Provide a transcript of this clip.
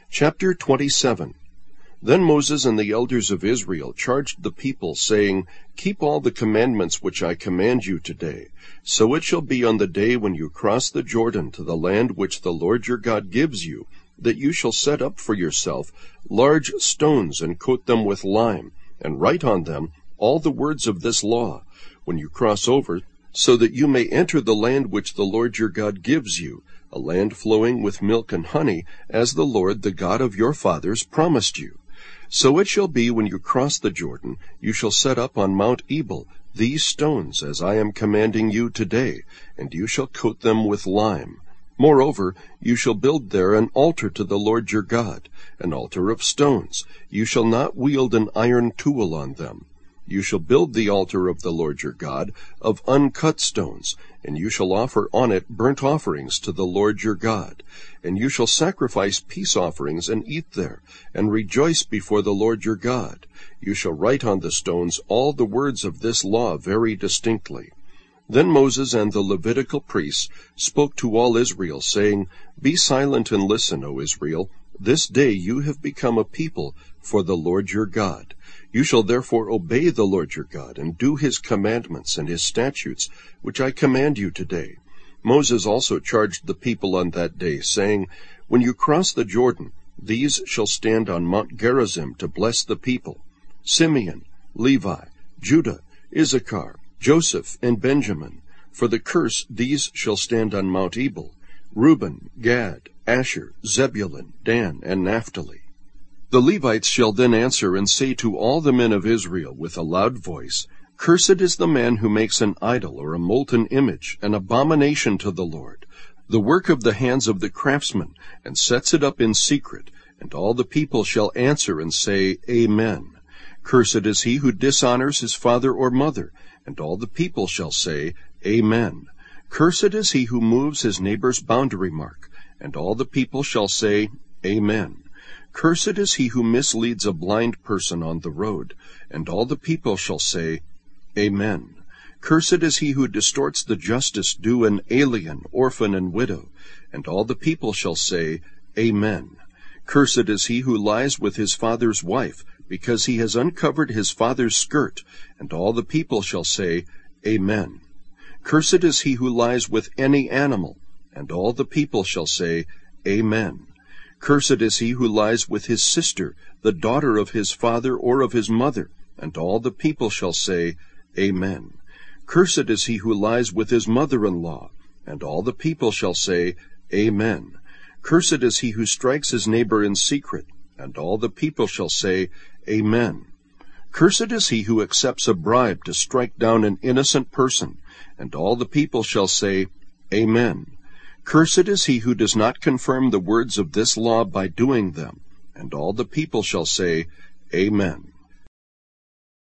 Chapter 27. Then Moses and the elders of Israel charged the people, saying, Keep all the commandments which I command you today. So it shall be on the day when you cross the Jordan to the land which the Lord your God gives you, that you shall set up for yourself large stones and coat them with lime, and write on them all the words of this law, when you cross over, so that you may enter the land which the Lord your God gives you, a land flowing with milk and honey, as the Lord, the God of your fathers, promised you. So it shall be when you cross the Jordan, you shall set up on Mount Ebal these stones, as I am commanding you today, and you shall coat them with lime. Moreover, you shall build there an altar to the Lord your God, an altar of stones. You shall not wield an iron tool on them. You shall build the altar of the Lord your God of uncut stones, and you shall offer on it burnt offerings to the Lord your God. And you shall sacrifice peace offerings and eat there, and rejoice before the Lord your God. You shall write on the stones all the words of this law very distinctly. Then Moses and the Levitical priests spoke to all Israel, saying, Be silent and listen, O Israel. This day you have become a people for the Lord your God. You shall therefore obey the Lord your God, and do his commandments and his statutes, which I command you today. Moses also charged the people on that day, saying, When you cross the Jordan, these shall stand on Mount Gerizim to bless the people: Simeon, Levi, Judah, Issachar, Joseph, and Benjamin. For the curse, these shall stand on Mount Ebal: Reuben, Gad, Asher, Zebulun, Dan, and Naphtali. The Levites shall then answer and say to all the men of Israel with a loud voice, Cursed is the man who makes an idol or a molten image, an abomination to the Lord, the work of the hands of the craftsman, and sets it up in secret. And all the people shall answer and say, Amen. Cursed is he who dishonors his father or mother. And all the people shall say, Amen. Cursed is he who moves his neighbor's boundary mark. And all the people shall say, Amen. Cursed is he who misleads a blind person on the road. And all the people shall say, Amen. Cursed is he who distorts the justice due an alien, orphan, and widow. And all the people shall say, Amen. Cursed is he who lies with his father's wife, because he has uncovered his father's skirt. And all the people shall say, Amen. Cursed is he who lies with any animal. And all the people shall say, Amen. Cursed is he who lies with his sister, the daughter of his father or of his mother. And all the people shall say, Amen. Cursed is he who lies with his mother-in-law. And all the people shall say, Amen. Cursed is he who strikes his neighbor in secret. And all the people shall say, Amen. Cursed is he who accepts a bribe to strike down an innocent person. And all the people shall say, Amen. Cursed is he who does not confirm the words of this law by doing them. And all the people shall say, Amen.